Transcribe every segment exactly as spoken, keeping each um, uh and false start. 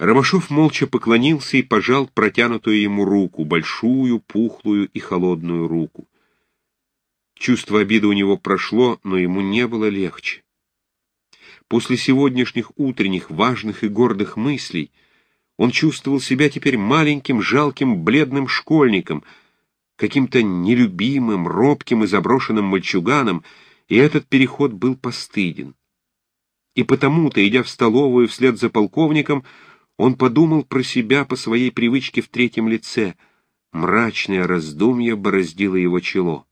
Ромашов молча поклонился и пожал протянутую ему руку, большую, пухлую и холодную руку. Чувство обиды у него прошло, но ему не было легче. После сегодняшних утренних важных и гордых мыслей он чувствовал себя теперь маленьким, жалким, бледным школьником, каким-то нелюбимым, робким и заброшенным мальчуганом, и этот переход был постыден. И потому-то, идя в столовую вслед за полковником, он подумал про себя по своей привычке в третьем лице. Мрачное раздумье бороздило его чело.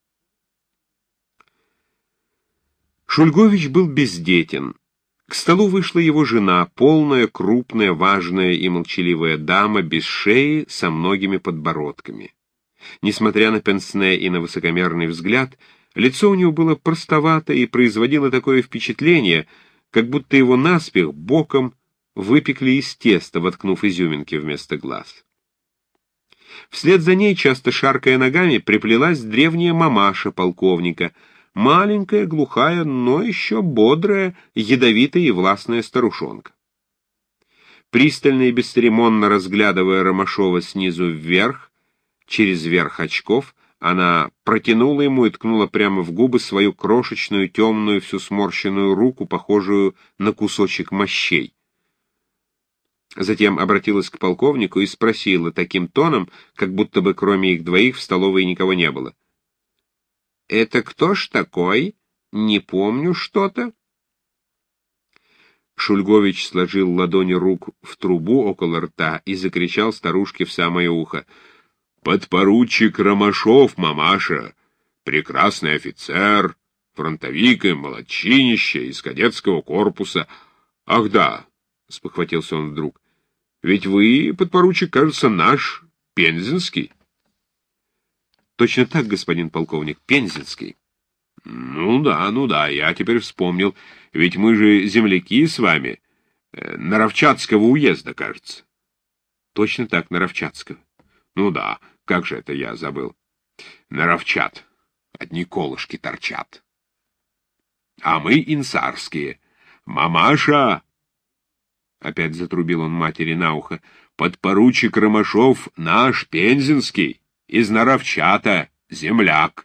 Шульгович был бездетен. К столу вышла его жена, полная, крупная, важная и молчаливая дама, без шеи, со многими подбородками. Несмотря на пенсне и на высокомерный взгляд, лицо у него было простовато и производило такое впечатление, как будто его наспех боком выпекли из теста, воткнув изюминки вместо глаз. Вслед за ней, часто шаркая ногами, приплелась древняя мамаша полковника, маленькая, глухая, но еще бодрая, ядовитая и властная старушонка. Пристально и бесцеремонно разглядывая Ромашова снизу вверх, через верх очков, она протянула ему и ткнула прямо в губы свою крошечную, темную, всю сморщенную руку, похожую на кусочек мощей. Затем обратилась к полковнику и спросила таким тоном, как будто бы кроме их двоих в столовой никого не было. «Это кто ж такой? Не помню что-то». Шульгович сложил ладони рук в трубу около рта и закричал старушке в самое ухо. «Подпоручик Ромашов, мамаша, прекрасный офицер, фронтовик и молодчинище из кадетского корпуса. Ах да!» — спохватился он вдруг. «Ведь вы, подпоручик, кажется, наш, пензенский». «Точно так, господин полковник, пензенский». «Ну да, ну да, я теперь вспомнил. Ведь мы же земляки с вами. Наровчатского уезда, кажется». «Точно так, Наровчатского». «Ну да, как же это я забыл. Наровчат. Одни колышки торчат. А мы инсарские. Мамаша!» Опять затрубил он матери на ухо. «Подпоручик Ромашов наш, пензенский, из Наровчата, земляк».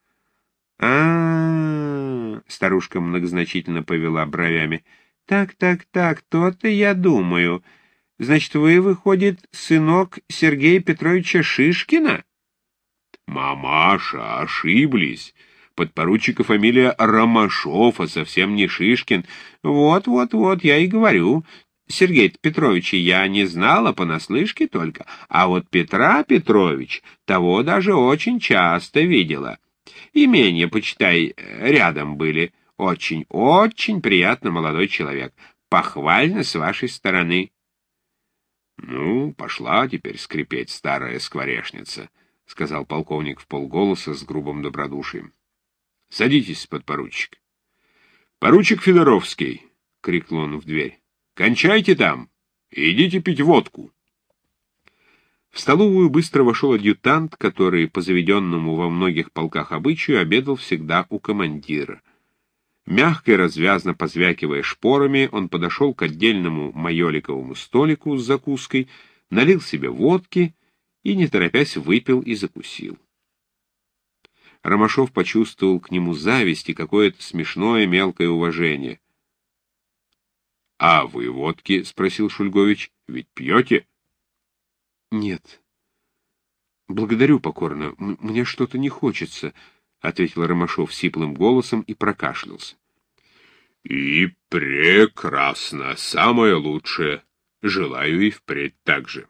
А-а-а, старушка многозначительно повела бровями. «Так, так, так, то-то я думаю. Значит, вы, выходит, сынок Сергея Петровича Шишкина?» «Мамаша, ошиблись. Подпоручика фамилия Ромашов, а совсем не Шишкин. Вот-вот-вот, я и говорю. Сергей Петровича я не знала, понаслышке только, а вот Петра Петрович того даже очень часто видела. Имения, почитай, рядом были. Очень-очень приятно, молодой человек. Похвально с вашей стороны». «Ну, пошла теперь скрипеть старая скворечница», — сказал полковник вполголоса с грубым добродушием. «Садитесь, подпоручик». «Поручик Федоровский», — крикнул он в дверь, — «кончайте там и идите пить водку». В столовую быстро вошел адъютант, который, по заведенному во многих полках обычаю, обедал всегда у командира. Мягко и развязно позвякивая шпорами, он подошел к отдельному майоликовому столику с закуской, налил себе водки и, не торопясь, выпил и закусил. Ромашов почувствовал к нему зависть и какое-то смешное мелкое уважение. — А вы водки? — спросил Шульгович. — Ведь пьете? — Нет. — Благодарю покорно. Мне что-то не хочется, — ответил Ромашов сиплым голосом и прокашлялся. — И прекрасно, самое лучшее. Желаю и впредь так же.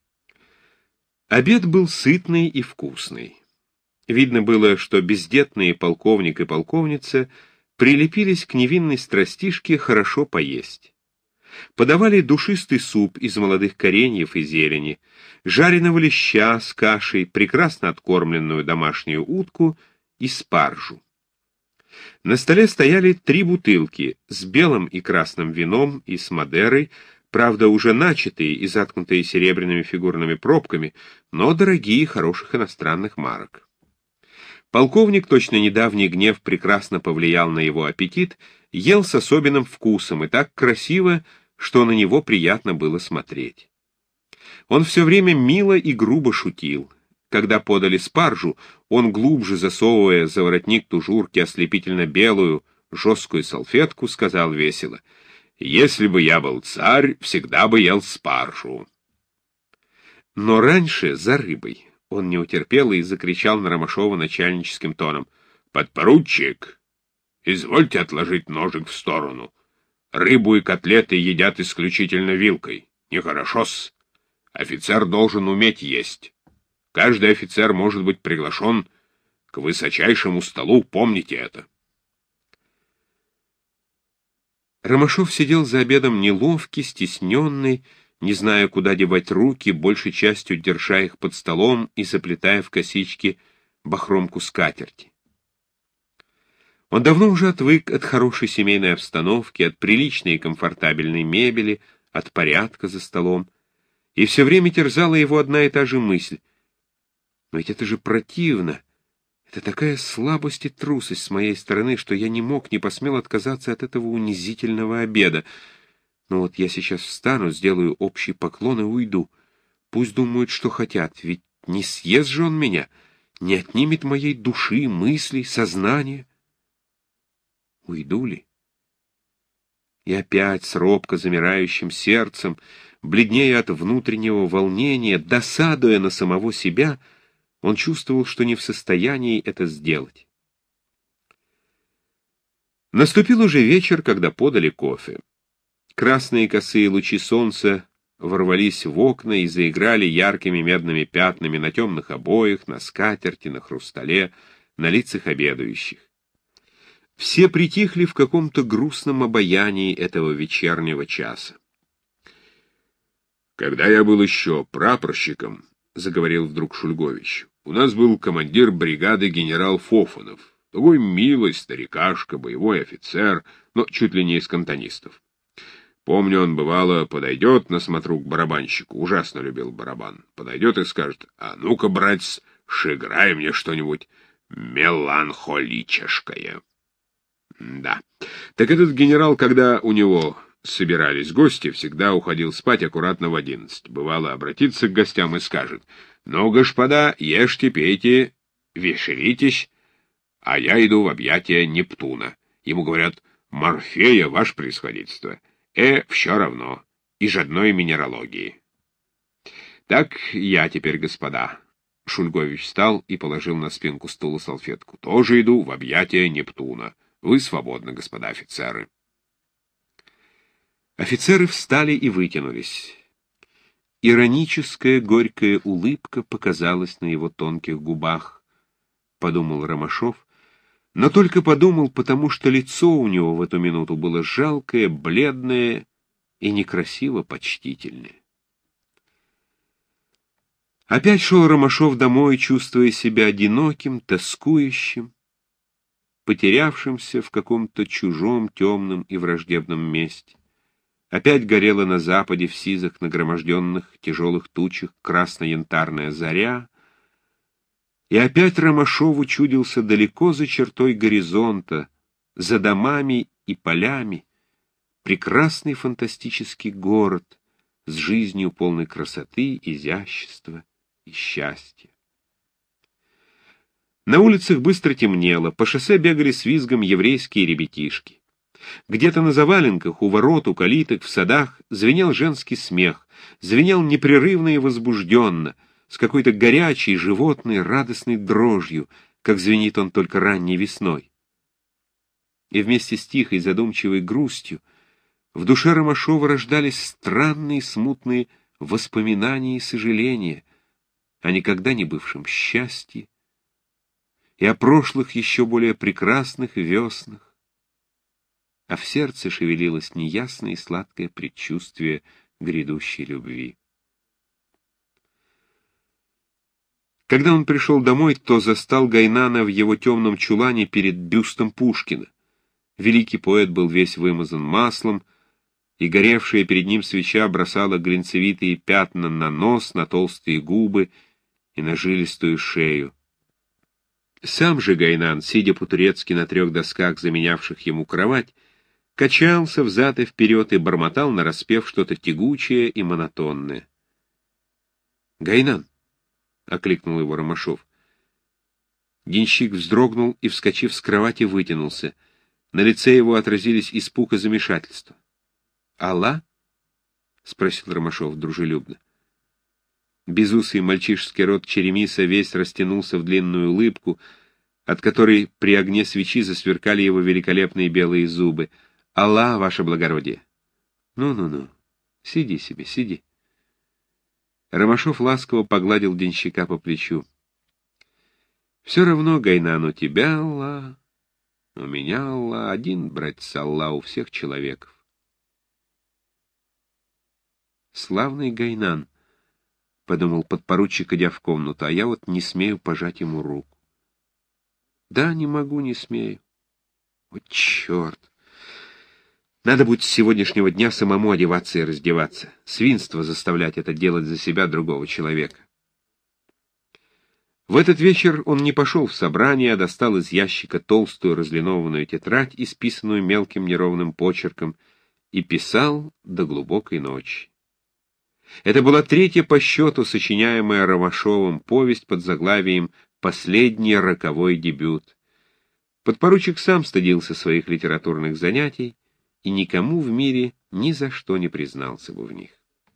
Обед был сытный и вкусный. Видно было, что бездетные полковник и полковница прилепились к невинной страстишке хорошо поесть. Подавали душистый суп из молодых кореньев и зелени, жареного леща с кашей, прекрасно откормленную домашнюю утку и спаржу. На столе стояли три бутылки с белым и красным вином и с Мадерой, правда, уже начатые и заткнутые серебряными фигурными пробками, но дорогие, хороших иностранных марок. Полковник, точно недавний гнев прекрасно повлиял на его аппетит, ел с особенным вкусом и так красиво, что на него приятно было смотреть. Он все время мило и грубо шутил. Когда подали спаржу, он, глубже засовывая за воротник тужурки ослепительно белую, жесткую салфетку, сказал весело: «Если бы я был царь, всегда бы ел спаржу». Но раньше, за рыбой, он не утерпел и закричал на Ромашова начальническим тоном: «Подпоручик, извольте отложить ножик в сторону. Рыбу и котлеты едят исключительно вилкой. Нехорошо-с. Офицер должен уметь есть. Каждый офицер может быть приглашен к высочайшему столу, помните это». Ромашов сидел за обедом неловкий, стесненный, не зная, куда девать руки, большей частью держа их под столом и заплетая в косички бахромку скатерти. Он давно уже отвык от хорошей семейной обстановки, от приличной и комфортабельной мебели, от порядка за столом, и все время терзала его одна и та же мысль: но ведь это же противно, это такая слабость и трусость с моей стороны, что я не мог, не посмел отказаться от этого унизительного обеда. Ну вот я сейчас встану, сделаю общий поклон и уйду. Пусть думают, что хотят, ведь не съест же он меня, не отнимет моей души, мыслей, сознания. Уйду ли? И опять с робко замирающим сердцем, бледнея от внутреннего волнения, досадуя на самого себя, он чувствовал, что не в состоянии это сделать. Наступил уже вечер, когда подали кофе. Красные косые лучи солнца ворвались в окна и заиграли яркими медными пятнами на темных обоях, на скатерти, на хрустале, на лицах обедающих. Все притихли в каком-то грустном обаянии этого вечернего часа. «Когда я был еще прапорщиком, — заговорил вдруг Шульгович, — у нас был командир бригады генерал Фофанов, такой милый старикашка, боевой офицер, но чуть ли не из кантонистов. Помню, он, бывало, подойдет на смотру к барабанщику, ужасно любил барабан, подойдет и скажет: «А ну-ка, братец, шиграй мне что-нибудь меланхолическое». Да. Так этот генерал, когда у него собирались гости, всегда уходил спать аккуратно в одиннадцать. Бывало, обратится к гостям и скажет: «Ну, господа, ешьте, пейте, веселитесь, а я иду в объятия Нептуна». Ему говорят: «Морфея, ваше превосходительство». Э, все равно, и жадной минералогии. Так я теперь, господа. Шульгович встал и положил на спинку стула салфетку. Тоже иду в объятия Нептуна. Вы свободны, господа офицеры. Офицеры встали и вытянулись. Ироническая горькая улыбка показалась на его тонких губах, подумал Ромашов, но только подумал, потому что лицо у него в эту минуту было жалкое, бледное и некрасиво почтительное. Опять шел Ромашов домой, чувствуя себя одиноким, тоскующим, потерявшимся в каком-то чужом, темном и враждебном месте. Опять горела на западе в сизых нагроможденных тяжелых тучах красно-янтарная заря, и опять Ромашову чудился далеко за чертой горизонта, за домами и полями, прекрасный фантастический город с жизнью полной красоты, изящества и счастья. На улицах быстро темнело, по шоссе бегали с визгом еврейские ребятишки. Где-то на заваленках, у ворот, у калиток, в садах звенел женский смех, звенел непрерывно и возбужденно, с какой-то горячей, животной, радостной дрожью, как звенит он только ранней весной. И вместе с тихой, задумчивой грустью в душе Ромашова рождались странные, смутные воспоминания и сожаления о никогда не бывшем счастье и о прошлых еще более прекрасных веснах, а в сердце шевелилось неясное и сладкое предчувствие грядущей любви. Когда он пришел домой, то застал Гайнана в его темном чулане перед бюстом Пушкина. Великий поэт был весь вымазан маслом, и горевшая перед ним свеча бросала глинцевитые пятна на нос, на толстые губы и на жилистую шею. Сам же Гайнан, сидя по-турецки на трех досках, заменявших ему кровать, качался взад и вперед и бормотал нараспев что-то тягучее и монотонное. «Гайнан!» — окликнул его Ромашов. Денщик вздрогнул и, вскочив с кровати, вытянулся. На лице его отразились испуг и замешательство. «Алла?» — спросил Ромашов дружелюбно. Безусый мальчишеский рот Черемиса весь растянулся в длинную улыбку, от которой при огне свечи засверкали его великолепные белые зубы. «Алла, ваше благородие!» «Ну-ну-ну, сиди себе, сиди». Ромашов ласково погладил денщика по плечу. «Все равно, Гайнан, у тебя Алла, у меня Алла, один, братец, Алла у всех человеков». «Славный Гайнан», — подумал подпоручик, идя в комнату, — «а я вот не смею пожать ему руку». «Да, не могу, не смею. Вот черт! Надо будет с сегодняшнего дня самому одеваться и раздеваться. Свинство заставлять это делать за себя другого человека». В этот вечер он не пошел в собрание, а достал из ящика толстую разлинованную тетрадь, исписанную мелким неровным почерком, и писал до глубокой ночи. Это была третья по счету сочиняемая Ромашовым повесть под заглавием «Последний роковой дебют». Подпоручик сам стыдился своих литературных занятий и никому в мире ни за что не признался бы в них.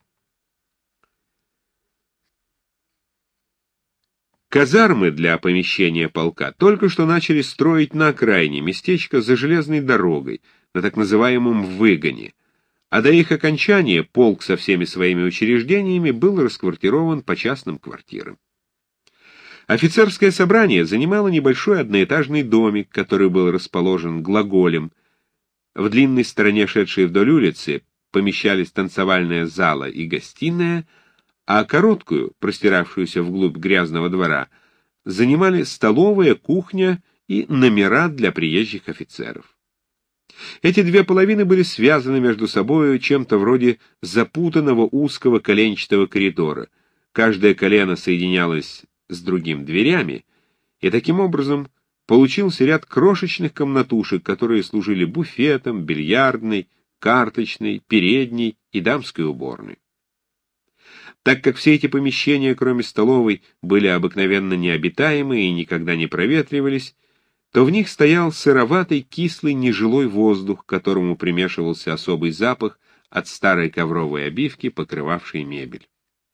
Казармы для помещения полка только что начали строить на окраине местечка за железной дорогой, на так называемом выгоне, а до их окончания полк со всеми своими учреждениями был расквартирован по частным квартирам. Офицерское собрание занимало небольшой одноэтажный домик, который был расположен глаголем. В длинной стороне, шедшей вдоль улицы, помещались танцевальная зала и гостиная, а короткую, простиравшуюся вглубь грязного двора, занимали столовая, кухня и номера для приезжих офицеров. Эти две половины были связаны между собой чем-то вроде запутанного узкого коленчатого коридора. Каждое колено соединялось с другим дверями, и таким образом получился ряд крошечных комнатушек, которые служили буфетом, бильярдной, карточной, передней и дамской уборной. Так как все эти помещения, кроме столовой, были обыкновенно необитаемы и никогда не проветривались, то в них стоял сыроватый, кислый, нежилой воздух, к которому примешивался особый запах от старой ковровой обивки, покрывавшей мебель.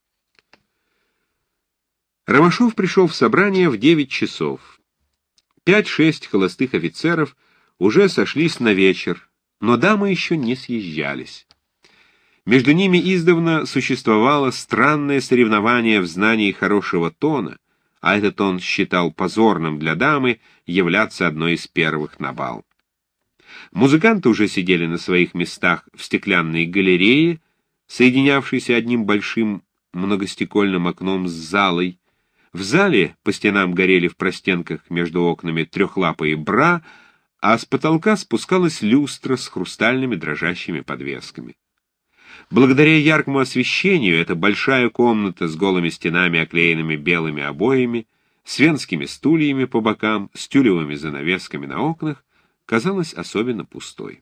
Ромашов пришел в собрание в девять часов. Пять-шесть холостых офицеров уже сошлись на вечер, но дамы еще не съезжались. Между ними издавна существовало странное соревнование в знании хорошего тона, а этот он считал позорным для дамы являться одной из первых на бал. Музыканты уже сидели на своих местах в стеклянной галерее, соединявшейся одним большим многостекольным окном с залой. В зале по стенам горели в простенках между окнами трехлапые бра, а с потолка спускалась люстра с хрустальными дрожащими подвесками. Благодаря яркому освещению эта большая комната с голыми стенами, оклеенными белыми обоями, с венскими стульями по бокам, с тюлевыми занавесками на окнах, казалась особенно пустой.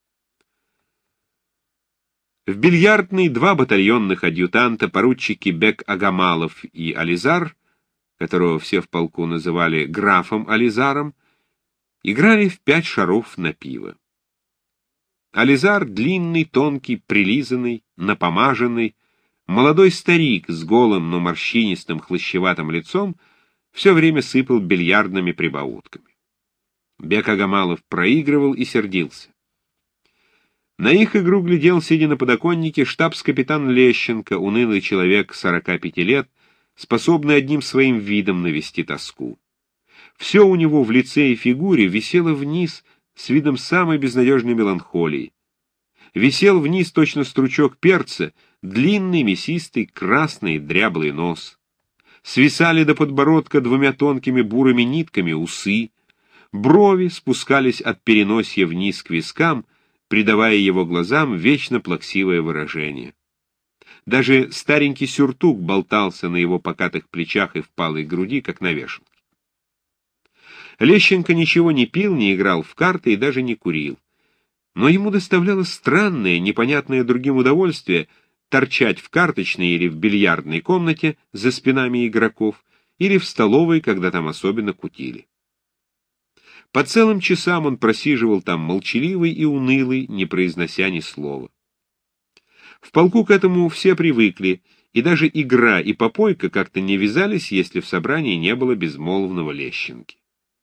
В бильярдной два батальонных адъютанта, поручики Бек-Агамалов и Ализар, которого все в полку называли графом Ализаром, играли в пять шаров на пиво. Ализар — длинный, тонкий, прилизанный, напомаженный, молодой старик с голым, но морщинистым, хлыщеватым лицом, все время сыпал бильярдными прибаутками. Бек-Агамалов проигрывал и сердился. На их игру глядел, сидя на подоконнике, штабс-капитан Лещенко, унылый человек сорока пяти лет, способный одним своим видом навести тоску. Все у него в лице и фигуре висело вниз с видом самой безнадежной меланхолии. Висел вниз точно стручок перца, длинный, мясистый, красный, дряблый нос. Свисали до подбородка двумя тонкими бурыми нитками усы, брови спускались от переносья вниз к вискам, придавая его глазам вечно плаксивое выражение. Даже старенький сюртук болтался на его покатых плечах и впалой груди, как на вешалке. Лещенко ничего не пил, не играл в карты и даже не курил. но ему доставляло странное, непонятное другим удовольствие торчать в карточной или в бильярдной комнате за спинами игроков, или в столовой, когда там особенно кутили. По целым часам он просиживал там молчаливый и унылый, не произнося ни слова. В полку к этому все привыкли, и даже игра и попойка как-то не вязались, если в собрании не было безмолвного Лещенки.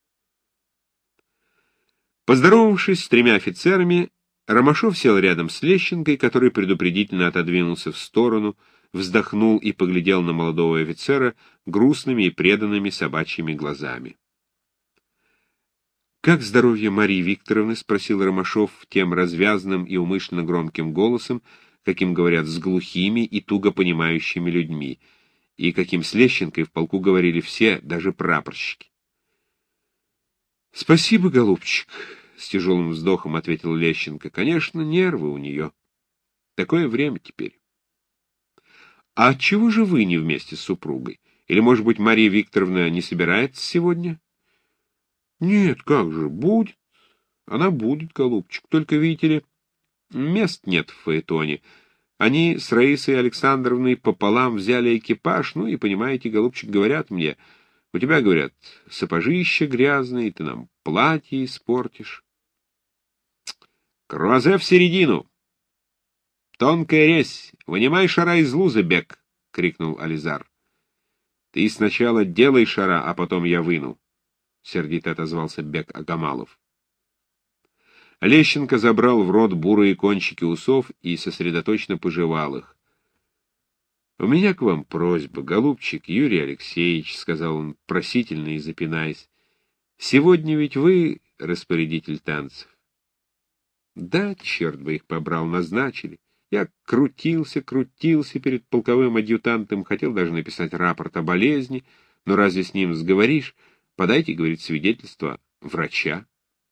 Поздоровавшись с тремя офицерами, Ромашов сел рядом с Лещенкой, который предупредительно отодвинулся в сторону, вздохнул и поглядел на молодого офицера грустными и преданными собачьими глазами. «Как здоровье Марии Викторовны?» — спросил Ромашов тем развязным и умышленно громким голосом, каким говорят с глухими и туго понимающими людьми, и каким с Лещенкой в полку говорили все, даже прапорщики. «Спасибо, голубчик», — с тяжелым вздохом ответил Лещенко. «Конечно, нервы у нее. Такое время теперь». «А отчего же вы не вместе с супругой? Или, может быть, Мария Викторовна не собирается сегодня?» «Нет, как же, будет. Она будет, голубчик. Только, видите ли, мест нет в фаэтоне. Они с Раисой Александровной пополам взяли экипаж, ну и, понимаете, голубчик, говорят мне, у тебя, говорят, сапожища грязные, ты нам платье испортишь». «Круазе в середину! Тонкая резь! Вынимай шара из лузы, Бек!» — крикнул Ализар. «Ты сначала делай шара, а потом я выну», — сердито отозвался Бек Агамалов. Лещенко забрал в рот бурые кончики усов и сосредоточенно пожевал их. «У меня к вам просьба, голубчик Юрий Алексеевич», — сказал он просительно и запинаясь. «Сегодня ведь вы распорядитель танцев». «Да, черт бы их побрал, назначили. Я крутился, крутился перед полковым адъютантом, хотел даже написать рапорт о болезни, но разве с ним сговоришь? Подайте, — говорит, — свидетельство врача».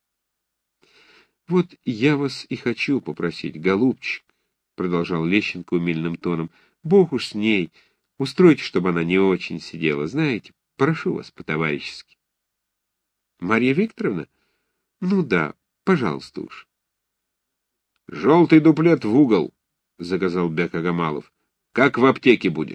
«Вот я вас и хочу попросить, голубчик», — продолжал Лещенко умильным тоном, — «бог уж с ней, устройте, чтобы она не очень сидела, знаете, прошу вас по-товарищески». «Марья Викторовна? Ну да, пожалуйста уж». «Желтый дуплет в угол», — заказал Бек Агамалов. «Как в аптеке будет».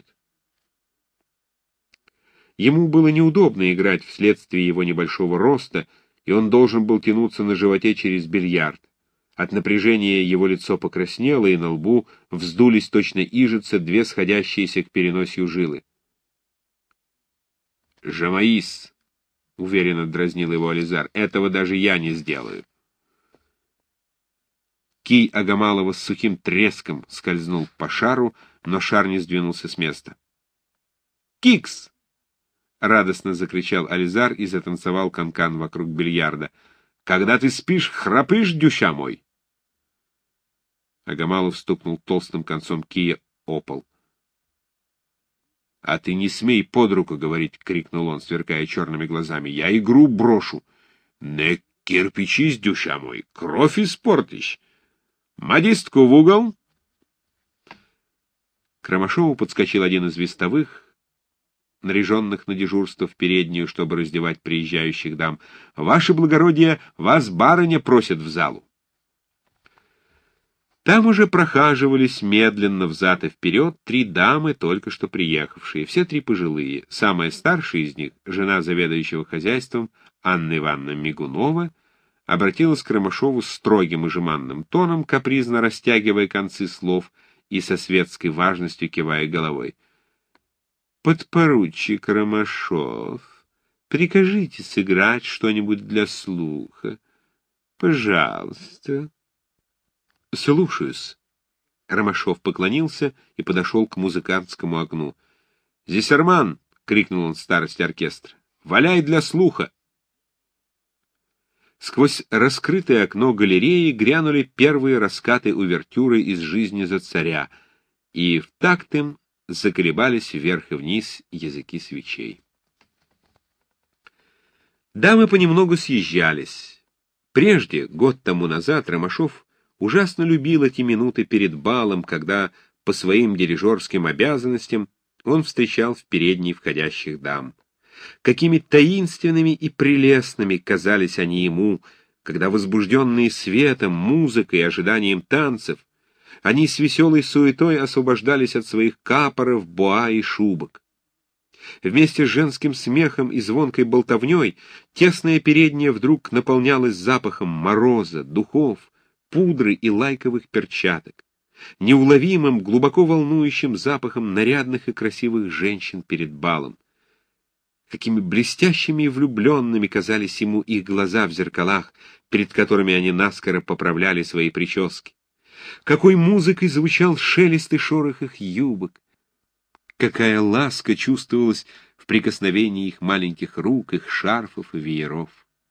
Ему было неудобно играть вследствие его небольшого роста, и он должен был тянуться на животе через бильярд. От напряжения его лицо покраснело, и на лбу вздулись точно ижица две сходящиеся к переносию жилы. «Жамаис», — уверенно дразнил его Ализар, — «этого даже я не сделаю». Кий Агамалова с сухим треском скользнул по шару, но шар не сдвинулся с места. «Кикс!» — радостно закричал Ализар и затанцевал канкан вокруг бильярда. «Когда ты спишь, храпишь, дюща мой!» Агамалов стукнул толстым концом кия о пол. «А ты не смей под руку говорить!» — крикнул он, сверкая черными глазами. «Я игру брошу! Не кирпичись, дюща мой! Кровь испортишь! Модистку в угол!» К Ромашову подскочил один из вестовых, наряженных на дежурство в переднюю, чтобы раздевать приезжающих дам. «Ваше благородие, вас барыня просит в залу». Там уже прохаживались медленно взад и вперед три дамы, только что приехавшие, все три пожилые. Самая старшая из них, жена заведующего хозяйством Анна Ивановна Мигунова, обратилась к Ромашову строгим и жеманным тоном, капризно растягивая концы слов и со светской важностью кивая головой. «Подпоручик Ромашов, прикажите сыграть что-нибудь для слуха. Пожалуйста». «Слушаюсь». Ромашов поклонился и подошел к музыкантскому окну. «Зиссерман!» — крикнул он старости оркестра. «Валяй для слуха!» Сквозь раскрытое окно галереи грянули первые раскаты увертюры из «Жизни за царя», и в такт им заколебались вверх и вниз языки свечей. Дамы понемногу съезжались. Прежде, год тому назад, Ромашов ужасно любил эти минуты перед балом, когда по своим дирижерским обязанностям он встречал в передней входящих дам. Какими таинственными и прелестными казались они ему, когда, возбужденные светом, музыкой и ожиданием танцев, они с веселой суетой освобождались от своих капоров, боа и шубок. Вместе с женским смехом и звонкой болтовней тесная передняя вдруг наполнялась запахом мороза, духов, пудры и лайковых перчаток, неуловимым, глубоко волнующим запахом нарядных и красивых женщин перед балом. Какими блестящими и влюбленными казались ему их глаза в зеркалах, перед которыми они наскоро поправляли свои прически. Какой музыкой звучал шелест и шорох их юбок. Какая ласка чувствовалась в прикосновении их маленьких рук, их шарфов и вееров.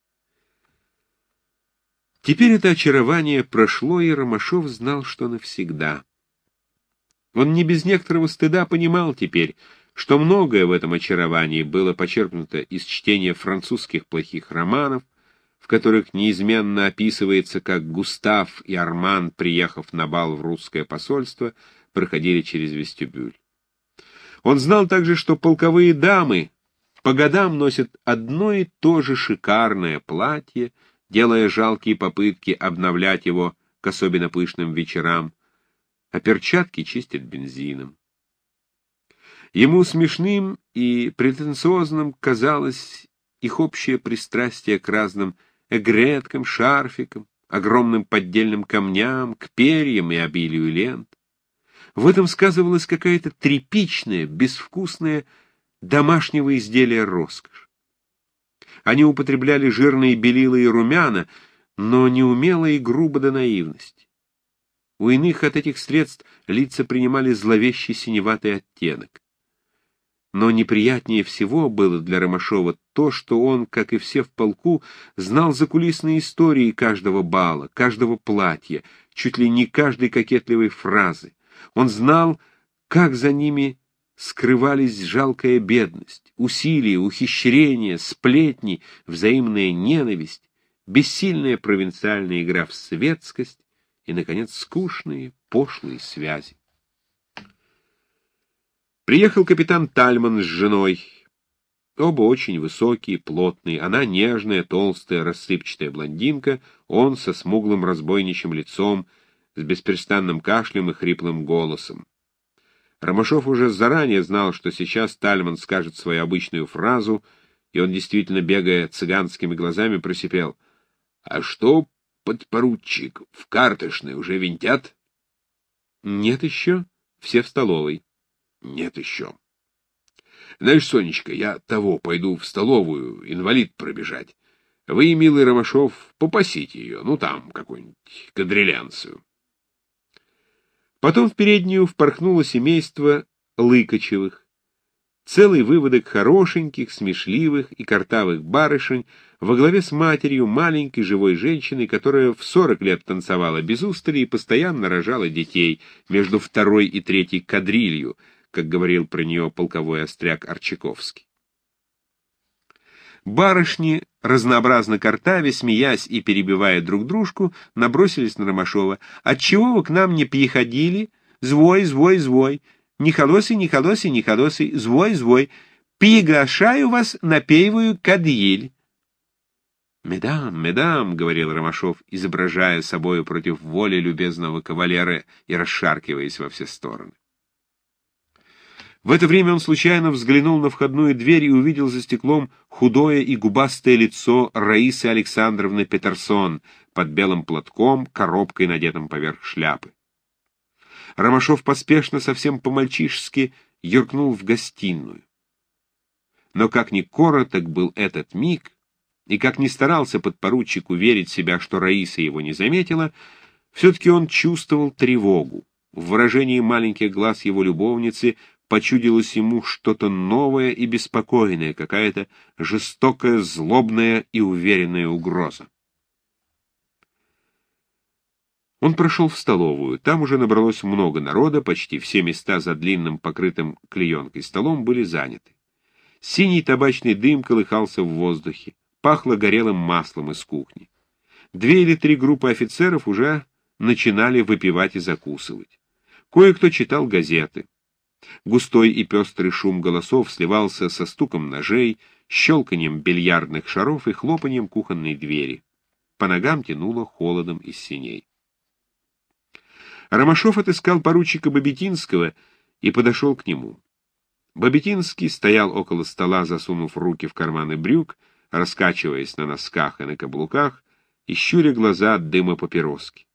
Теперь это очарование прошло, и Ромашов знал, что навсегда. Он не без некоторого стыда понимал теперь, что многое в этом очаровании было почерпнуто из чтения французских плохих романов, в которых неизменно описывается, как Густав и Арман, приехав на бал в русское посольство, проходили через вестибюль. Он знал также, что полковые дамы по годам носят одно и то же шикарное платье, делая жалкие попытки обновлять его к особенно пышным вечерам, а перчатки чистят бензином. Ему смешным и претенциозным казалось их общее пристрастие к разным эгреткам, шарфикам, огромным поддельным камням, к перьям и обилию лент. В этом сказывалась какая-то тряпичная, безвкусная домашнего изделия роскошь. Они употребляли жирные белила и румяна, но неумело и грубо до наивности. У иных от этих средств лица принимали зловещий синеватый оттенок. Но неприятнее всего было для Ромашова то, что он, как и все в полку, знал закулисные истории каждого бала, каждого платья, чуть ли не каждой кокетливой фразы. Он знал, как за ними скрывались жалкая бедность, усилия, ухищрения, сплетни, взаимная ненависть, бессильная провинциальная игра в светскость и, наконец, скучные, пошлые связи. Приехал капитан Тальман с женой. Оба очень высокие, плотные, она нежная, толстая, рассыпчатая блондинка, он со смуглым разбойничьим лицом, с беспрестанным кашлем и хриплым голосом. Ромашов уже заранее знал, что сейчас Тальман скажет свою обычную фразу, и он, действительно бегая цыганскими глазами, просипел: «А что, подпоручик, в карточной уже винтят?» «Нет еще, все в столовой». «Нет еще. Знаешь, Сонечка, я того пойду в столовую, инвалид пробежать. Вы, милый Ромашов, попасите ее, ну там, какую-нибудь кадрилянцию». Потом в переднюю впорхнуло семейство Лыкачевых. Целый выводок хорошеньких, смешливых и картавых барышень во главе с матерью, маленькой живой женщиной, которая в сорок лет танцевала без устали и постоянно рожала детей между второй и третьей кадрилью, как говорил про нее полковой остряк Арчаковский. Барышни, разнообразно картавя, смеясь и перебивая друг дружку, набросились на Ромашова. «Отчего вы к нам не приходили? Звой, звой, звой! Не холоси, не холоси, не холоси! Звой, звой! Приглашаю вас на пейвую кадриль!» «Медам, медам!» — говорил Ромашов, изображая собою против воли любезного кавалера и расшаркиваясь во все стороны. В это время он случайно взглянул на входную дверь и увидел за стеклом худое и губастое лицо Раисы Александровны Петерсон под белым платком, коробкой, надетым поверх шляпы. Ромашов поспешно, совсем по-мальчишески, юркнул в гостиную. Но как ни короток был этот миг, и как ни старался подпоручик уверить себя, что Раиса его не заметила, все-таки он чувствовал тревогу. В выражении маленьких глаз его любовницы почудилось ему что-то новое и беспокойное, какая-то жестокая, злобная и уверенная угроза. Он прошел в столовую. Там уже набралось много народа, почти все места за длинным, покрытым клеенкой столом были заняты. Синий табачный дым колыхался в воздухе, пахло горелым маслом из кухни. Две или три группы офицеров уже начинали выпивать и закусывать. Кое-кто читал газеты. Густой и пестрый шум голосов сливался со стуком ножей, щелканьем бильярдных шаров и хлопаньем кухонной двери. по ногам тянуло холодом из синей. Ромашов отыскал поручика Бабетинского и подошел к нему. Бабетинский стоял около стола, засунув руки в карманы брюк, раскачиваясь на носках и на каблуках, и щуря глаза от дыма папироски.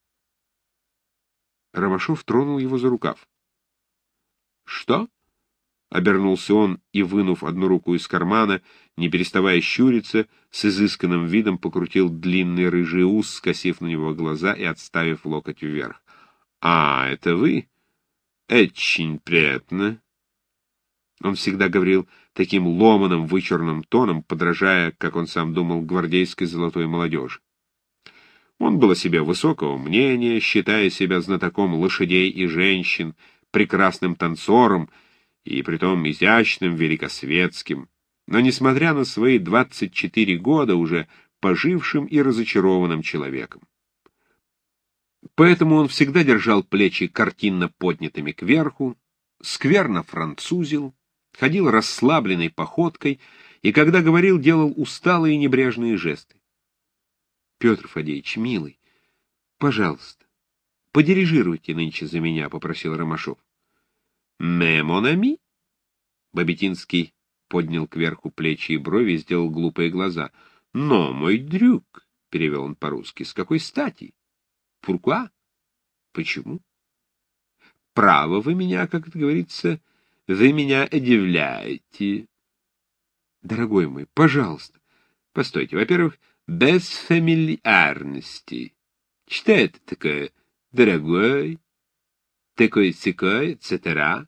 Ромашов тронул его за рукав. — Что? — обернулся он и, вынув одну руку из кармана, не переставая щуриться, с изысканным видом покрутил длинный рыжий ус, скосив на него глаза и отставив локоть вверх. — А, это вы? Очень приятно. Он всегда говорил таким ломаным, вычурным тоном, подражая, как он сам думал, гвардейской золотой молодежи. Он был о себе высокого мнения, считая себя знатоком лошадей и женщин, прекрасным танцором и притом изящным, великосветским, но, несмотря на свои двадцать четыре года, уже пожившим и разочарованным человеком. Поэтому он всегда держал плечи картинно поднятыми кверху, скверно французил, ходил расслабленной походкой и, когда говорил, делал усталые и небрежные жесты. — Петр Фадеевич, милый, пожалуйста, подирижируйте нынче за меня, — попросил Ромашов. — Mais mon ami? Бабетинский поднял кверху плечи и брови и сделал глупые глаза. — Но, мой дрюк, — перевел он по-русски, — с какой стати? — Pourquoi? — Почему? — Право, вы меня, как это говорится, вы меня удивляете. — Дорогой мой, пожалуйста. Постойте, во-первых, без фамильярности. Что это такое? Дорогой, такой-сякой, et cetera.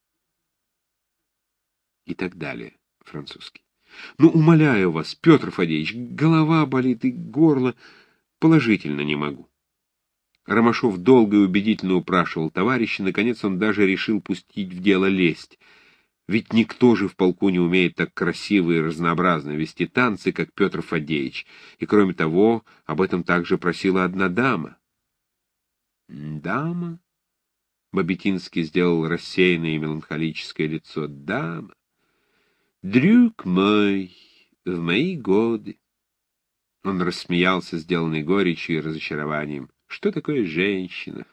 И так далее, французский. Ну, умоляю вас, Петр Фадеевич, голова болит и горло, положительно не могу. Ромашов долго и убедительно упрашивал товарища, наконец он даже решил пустить в дело лесть. Ведь никто же в полку не умеет так красиво и разнообразно вести танцы, как Петр Фадеевич, и, кроме того, об этом также просила одна дама. «Дама?» — Бабетинский сделал рассеянное и меланхолическое лицо. «Дама? Дрюк мой, в мои годы». Он рассмеялся, сделанный горечью и разочарованием. «Что такое женщина?»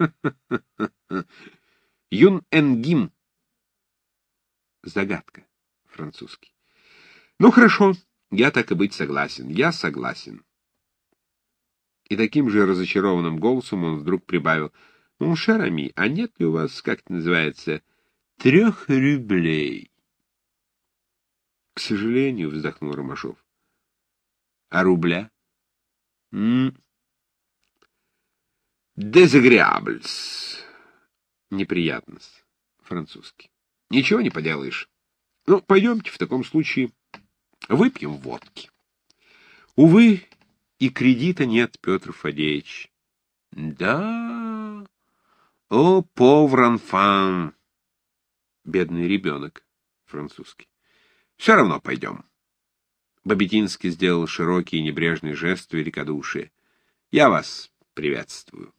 «Юн энгим». Загадка. Французский. Ну, хорошо, я так и быть согласен. Я согласен. И таким же разочарованным голосом он вдруг прибавил. Ну, шарами, а нет ли у вас, как это называется, трех рублей? К сожалению, вздохнул Ромашов. А рубля? Дезагреабльс. Неприятность. Французский. Ничего не поделаешь. Ну, пойдемте в таком случае выпьем водки. Увы, и кредита нет, Петр Фадеевич. Да, о, pauvre enfant. Бедный ребенок, французский. Все равно пойдем. Бабетинский сделал широкий и небрежный жест великодушия. Я вас приветствую.